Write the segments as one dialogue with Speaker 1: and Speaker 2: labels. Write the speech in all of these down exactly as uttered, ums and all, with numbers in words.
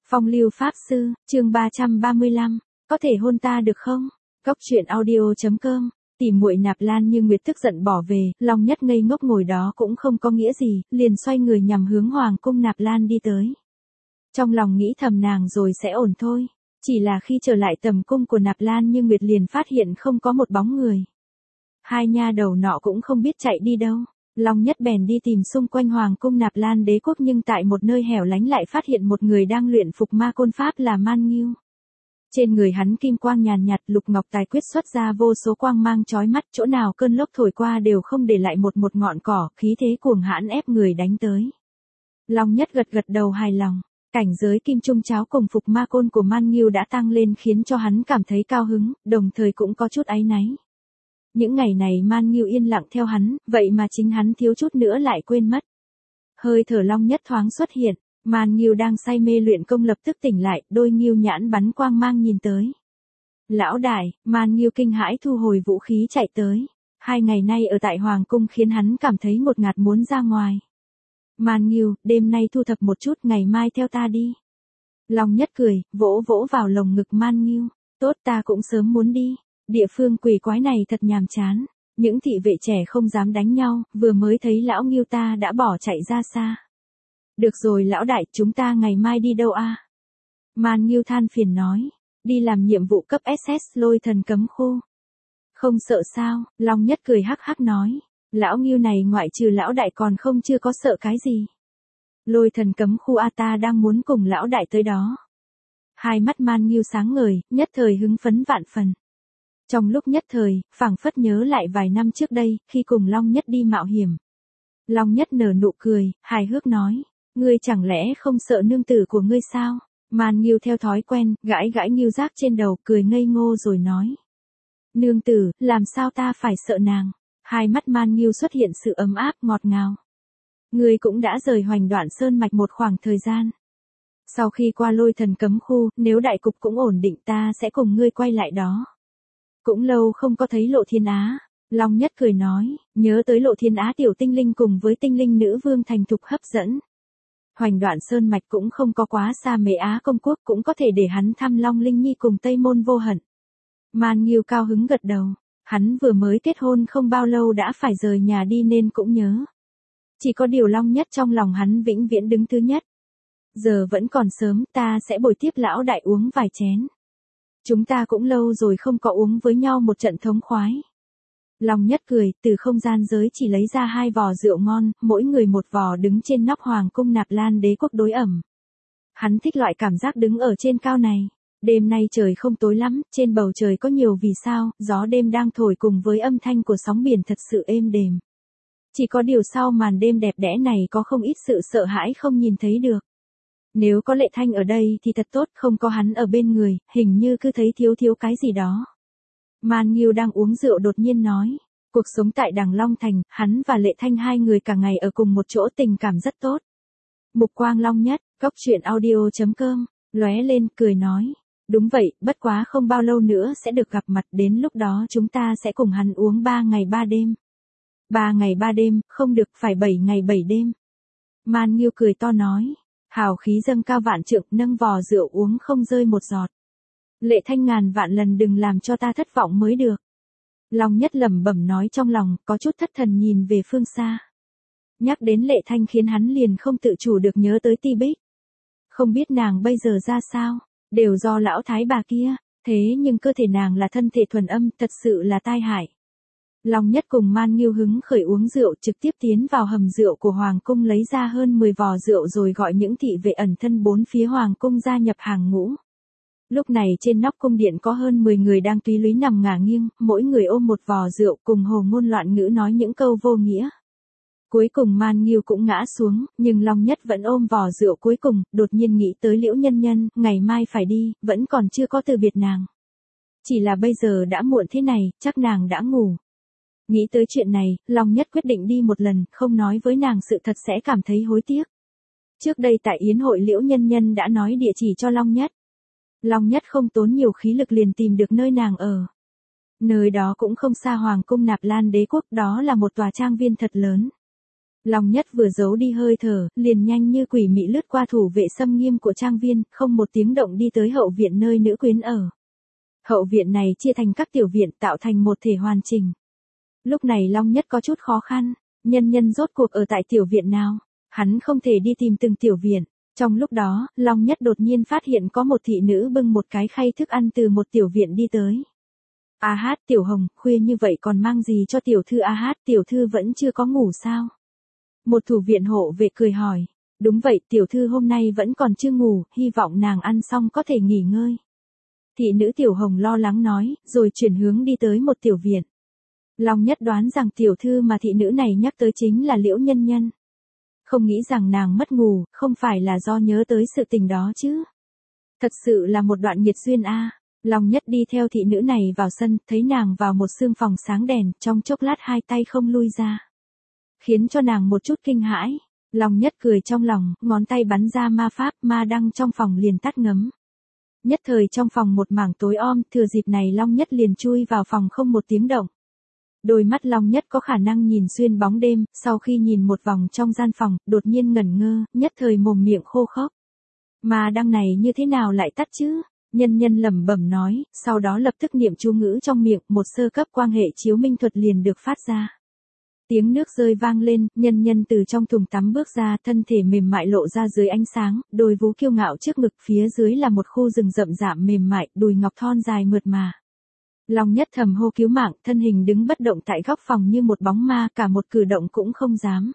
Speaker 1: Phong lưu pháp sư, chương ba trăm ba mươi lăm, có thể hôn ta được không? Cốc truyện audio chấm com. Tỉ muội Nạp Lan Như Nguyệt tức giận bỏ về, Long Nhất ngây ngốc ngồi đó cũng không có nghĩa gì, liền xoay người nhằm hướng hoàng cung Nạp Lan đi tới. Trong lòng nghĩ thầm nàng rồi sẽ ổn thôi, chỉ là khi trở lại tầm cung của Nạp Lan Như Nguyệt liền phát hiện không có một bóng người. Hai nha đầu nọ cũng không biết chạy đi đâu. Long Nhất bèn đi tìm xung quanh hoàng cung Nạp Lan đế quốc, nhưng tại một nơi hẻo lánh lại phát hiện một người đang luyện phục ma côn pháp là Man Nghiêu. Trên người hắn kim quang nhàn nhạt, lục ngọc tài quyết xuất ra vô số quang mang chói mắt, chỗ nào cơn lốc thổi qua đều không để lại một một ngọn cỏ, khí thế cuồng hãn ép người đánh tới. Long Nhất gật gật đầu hài lòng, cảnh giới kim trung cháo cùng phục ma côn của Man Nghiêu đã tăng lên khiến cho hắn cảm thấy cao hứng, đồng thời cũng có chút áy náy. Những ngày này Man Nghiêu yên lặng theo hắn, vậy mà chính hắn thiếu chút nữa lại quên mất. Hơi thở Long Nhất thoáng xuất hiện, Man Nghiêu đang say mê luyện công lập tức tỉnh lại, đôi nghiêu nhãn bắn quang mang nhìn tới. Lão đại, Man Nghiêu kinh hãi thu hồi vũ khí chạy tới. Hai ngày nay ở tại hoàng cung khiến hắn cảm thấy ngột ngạt muốn ra ngoài. Man Nghiêu, đêm nay thu thập một chút, ngày mai theo ta đi. Long Nhất cười, vỗ vỗ vào lồng ngực Man Nghiêu, tốt, ta cũng sớm muốn đi. Địa phương quỷ quái này thật nhàm chán, những thị vệ trẻ không dám đánh nhau, vừa mới thấy lão Nghiêu ta đã bỏ chạy ra xa. Được rồi lão đại, chúng ta ngày mai đi đâu a? Man Nghiêu than phiền nói, đi làm nhiệm vụ cấp ét ét lôi thần cấm khu. Không sợ sao? Long Nhất cười hắc hắc nói, lão Nghiêu này ngoại trừ lão đại còn không chưa có sợ cái gì. Lôi thần cấm khu a, ta đang muốn cùng lão đại tới đó. Hai mắt Man Nghiêu sáng ngời, nhất thời hứng phấn vạn phần. Trong lúc nhất thời, phảng phất nhớ lại vài năm trước đây, khi cùng Long Nhất đi mạo hiểm. Long Nhất nở nụ cười, hài hước nói, ngươi chẳng lẽ không sợ nương tử của ngươi sao? Man Nghiêu theo thói quen, gãi gãi nghiêu giác trên đầu, cười ngây ngô rồi nói. Nương tử, làm sao ta phải sợ nàng? Hai mắt Man Nghiêu xuất hiện sự ấm áp ngọt ngào. Ngươi cũng đã rời Hoành Đoạn Sơn mạch một khoảng thời gian. Sau khi qua lôi thần cấm khu, nếu đại cục cũng ổn định ta sẽ cùng ngươi quay lại đó. Cũng lâu không có thấy Lộ Thiên Á. Long Nhất cười nói, nhớ tới Lộ Thiên Á tiểu tinh linh cùng với tinh linh nữ vương thành thục hấp dẫn. Hoành Đoạn Sơn mạch cũng không có quá xa Mễ Á công quốc, cũng có thể để hắn thăm Long Linh Nhi cùng Tây Môn Vô Hận. Man Nghiêu cao hứng gật đầu, hắn vừa mới kết hôn không bao lâu đã phải rời nhà đi nên cũng nhớ. Chỉ có điều Long Nhất trong lòng hắn vĩnh viễn đứng thứ nhất. Giờ vẫn còn sớm, ta sẽ bồi tiếp lão đại uống vài chén. Chúng ta cũng lâu rồi không có uống với nhau một trận thống khoái. Long Nhất cười, từ không gian giới chỉ lấy ra hai vò rượu ngon, mỗi người một vò, đứng trên nóc hoàng cung Nạp Lan đế quốc đối ẩm. Hắn thích loại cảm giác đứng ở trên cao này. Đêm nay trời không tối lắm, trên bầu trời có nhiều vì sao, gió đêm đang thổi cùng với âm thanh của sóng biển thật sự êm đềm. Chỉ có điều sau màn đêm đẹp đẽ này có không ít sự sợ hãi không nhìn thấy được. Nếu có Lệ Thanh ở đây thì thật tốt, không có hắn ở bên người, hình như cứ thấy thiếu thiếu cái gì đó. Man Nghiêu đang uống rượu đột nhiên nói, cuộc sống tại Đằng Long Thành, hắn và Lệ Thanh hai người cả ngày ở cùng một chỗ tình cảm rất tốt. Mục quang Long Nhất, cốc truyện audio chấm com, lóe lên, cười nói, đúng vậy, bất quá không bao lâu nữa sẽ được gặp mặt, đến lúc đó chúng ta sẽ cùng hắn uống ba ngày ba đêm. Ba ngày ba đêm, không được, phải bảy ngày bảy đêm. Man Nghiêu cười to nói. Hào khí dâng cao vạn trượng, nâng vò rượu uống không rơi một giọt. Lệ Thanh ngàn vạn lần đừng làm cho ta thất vọng mới được. Long Nhất lẩm bẩm nói trong lòng, có chút thất thần nhìn về phương xa. Nhắc đến Lệ Thanh khiến hắn liền không tự chủ được nhớ tới Ti Bích. Không biết nàng bây giờ ra sao, đều do lão thái bà kia, thế nhưng cơ thể nàng là thân thể thuần âm, thật sự là tai hại. Long Nhất cùng Man Nghiêu hứng khởi uống rượu, trực tiếp tiến vào hầm rượu của hoàng cung lấy ra hơn mười vò rượu rồi gọi những thị vệ ẩn thân bốn phía hoàng cung gia nhập hàng ngũ. Lúc này trên nóc cung điện có hơn mười người đang túy lúy nằm ngả nghiêng, mỗi người ôm một vò rượu cùng hồ ngôn loạn ngữ nói những câu vô nghĩa. Cuối cùng Man Nghiêu cũng ngã xuống, nhưng Long Nhất vẫn ôm vò rượu cuối cùng, đột nhiên nghĩ tới Liễu Nhân Nhân, ngày mai phải đi, vẫn còn chưa có từ biệt nàng. Chỉ là bây giờ đã muộn thế này, chắc nàng đã ngủ. Nghĩ tới chuyện này, Long Nhất quyết định đi một lần, không nói với nàng sự thật sẽ cảm thấy hối tiếc. Trước đây tại yến hội Liễu Nhân Nhân đã nói địa chỉ cho Long Nhất. Long Nhất không tốn nhiều khí lực liền tìm được nơi nàng ở. Nơi đó cũng không xa hoàng cung Nạp Lan đế quốc, đó là một tòa trang viên thật lớn. Long Nhất vừa giấu đi hơi thở, liền nhanh như quỷ mị lướt qua thủ vệ xâm nghiêm của trang viên, không một tiếng động đi tới hậu viện nơi nữ quyến ở. Hậu viện này chia thành các tiểu viện tạo thành một thể hoàn chỉnh. Lúc này Long Nhất có chút khó khăn, nhân nhân rốt cuộc ở tại tiểu viện nào, hắn không thể đi tìm từng tiểu viện. Trong lúc đó, Long Nhất đột nhiên phát hiện có một thị nữ bưng một cái khay thức ăn từ một tiểu viện đi tới. A hát, Tiểu Hồng, khuya như vậy còn mang gì cho tiểu thư? A hát, tiểu thư vẫn chưa có ngủ sao? Một thủ viện hộ vệ cười hỏi. Đúng vậy, tiểu thư hôm nay vẫn còn chưa ngủ, hy vọng nàng ăn xong có thể nghỉ ngơi. Thị nữ Tiểu Hồng lo lắng nói, rồi chuyển hướng đi tới một tiểu viện. Long Nhất đoán rằng tiểu thư mà thị nữ này nhắc tới chính là Liễu Nhân Nhân. Không nghĩ rằng nàng mất ngủ, không phải là do nhớ tới sự tình đó chứ. Thật sự là một đoạn nghiệt duyên a. À. Long Nhất đi theo thị nữ này vào sân, thấy nàng vào một sương phòng sáng đèn, trong chốc lát hai tay không lui ra. Khiến cho nàng một chút kinh hãi. Long Nhất cười trong lòng, ngón tay bắn ra ma pháp, ma đăng trong phòng liền tắt ngấm. Nhất thời trong phòng một mảng tối om, thừa dịp này Long Nhất liền chui vào phòng không một tiếng động. Đôi mắt Long Nhất có khả năng nhìn xuyên bóng đêm, sau khi nhìn một vòng trong gian phòng, đột nhiên ngẩn ngơ, nhất thời mồm miệng khô khốc. Mà đăng này như thế nào lại tắt chứ? Nhân nhân lẩm bẩm nói, sau đó lập tức niệm chú ngữ trong miệng, một sơ cấp quang hệ chiếu minh thuật liền được phát ra. Tiếng nước rơi vang lên, nhân nhân từ trong thùng tắm bước ra, thân thể mềm mại lộ ra dưới ánh sáng, đôi vú kiêu ngạo trước ngực, phía dưới là một khu rừng rậm rạp mềm mại, đùi ngọc thon dài mượt mà. Long Nhất thầm hô cứu mạng, thân hình đứng bất động tại góc phòng như một bóng ma, cả một cử động cũng không dám.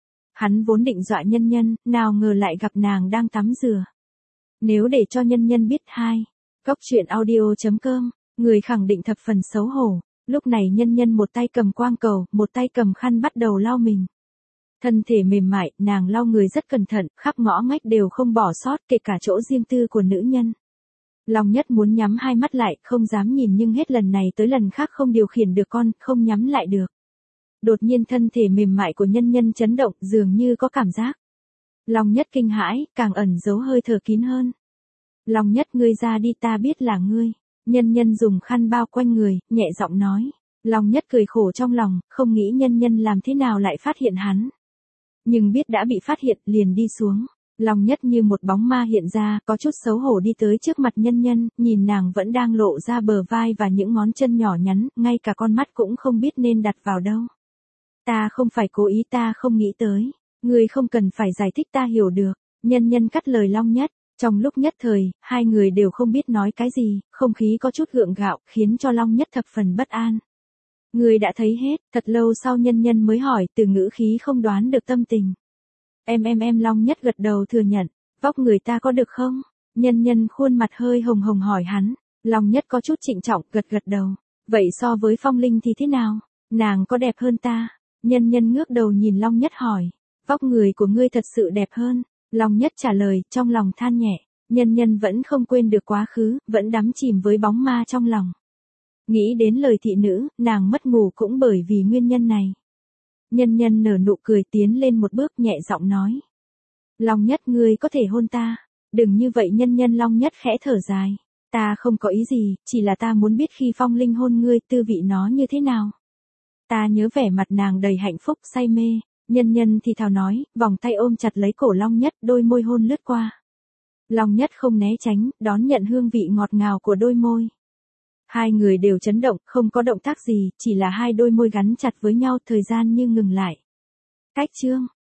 Speaker 1: Hắn vốn định dọa nhân nhân, nào ngờ lại gặp nàng đang tắm rửa. Nếu để cho nhân nhân biết hai, góc truyện audio chấm com, người khẳng định thập phần xấu hổ. Lúc này nhân nhân một tay cầm quang cầu, một tay cầm khăn bắt đầu lau mình. Thân thể mềm mại, nàng lau người rất cẩn thận, khắp ngõ ngách đều không bỏ sót, kể cả chỗ riêng tư của nữ nhân. Long Nhất muốn nhắm hai mắt lại, không dám nhìn nhưng hết lần này tới lần khác không điều khiển được con, không nhắm lại được. Đột nhiên thân thể mềm mại của nhân nhân chấn động, dường như có cảm giác. Long Nhất kinh hãi, càng ẩn giấu hơi thở kín hơn. Long Nhất, ngươi ra đi, ta biết là ngươi. Nhân nhân dùng khăn bao quanh người, nhẹ giọng nói. Long Nhất cười khổ trong lòng, không nghĩ nhân nhân làm thế nào lại phát hiện hắn. Nhưng biết đã bị phát hiện, liền đi xuống. Long Nhất như một bóng ma hiện ra, có chút xấu hổ đi tới trước mặt nhân nhân, nhìn nàng vẫn đang lộ ra bờ vai và những ngón chân nhỏ nhắn, ngay cả con mắt cũng không biết nên đặt vào đâu. Ta không phải cố ý, ta không nghĩ tới. Ngươi không cần phải giải thích, ta hiểu được. Nhân nhân cắt lời Long Nhất. Trong lúc nhất thời, hai người đều không biết nói cái gì, không khí có chút gượng gạo, khiến cho Long Nhất thập phần bất an. Người đã thấy hết, thật lâu sau nhân nhân mới hỏi, từ ngữ khí không đoán được tâm tình. Em em em Long Nhất gật đầu thừa nhận, vóc người ta có được không? Nhân nhân khuôn mặt hơi hồng hồng hỏi hắn, Long Nhất có chút trịnh trọng, gật gật đầu. Vậy so với Phong Linh thì thế nào? Nàng có đẹp hơn ta? Nhân nhân ngước đầu nhìn Long Nhất hỏi, vóc người của ngươi thật sự đẹp hơn. Long Nhất trả lời, trong lòng than nhẹ, nhân nhân vẫn không quên được quá khứ, vẫn đắm chìm với bóng ma trong lòng. Nghĩ đến lời thị nữ, nàng mất ngủ cũng bởi vì nguyên nhân này. Nhân nhân nở nụ cười tiến lên một bước nhẹ giọng nói. Long Nhất, ngươi có thể hôn ta. Đừng như vậy. Nhân nhân Long Nhất khẽ thở dài. Ta không có ý gì, chỉ là ta muốn biết khi Phong Linh hôn ngươi, tư vị nó như thế nào. Ta nhớ vẻ mặt nàng đầy hạnh phúc, say mê. Nhân nhân thì thào nói, vòng tay ôm chặt lấy cổ Long Nhất, đôi môi hôn lướt qua. Long Nhất không né tránh, đón nhận hương vị ngọt ngào của đôi môi. Hai người đều chấn động, không có động tác gì, chỉ là hai đôi môi gắn chặt với nhau, thời gian như ngừng lại. Cách chương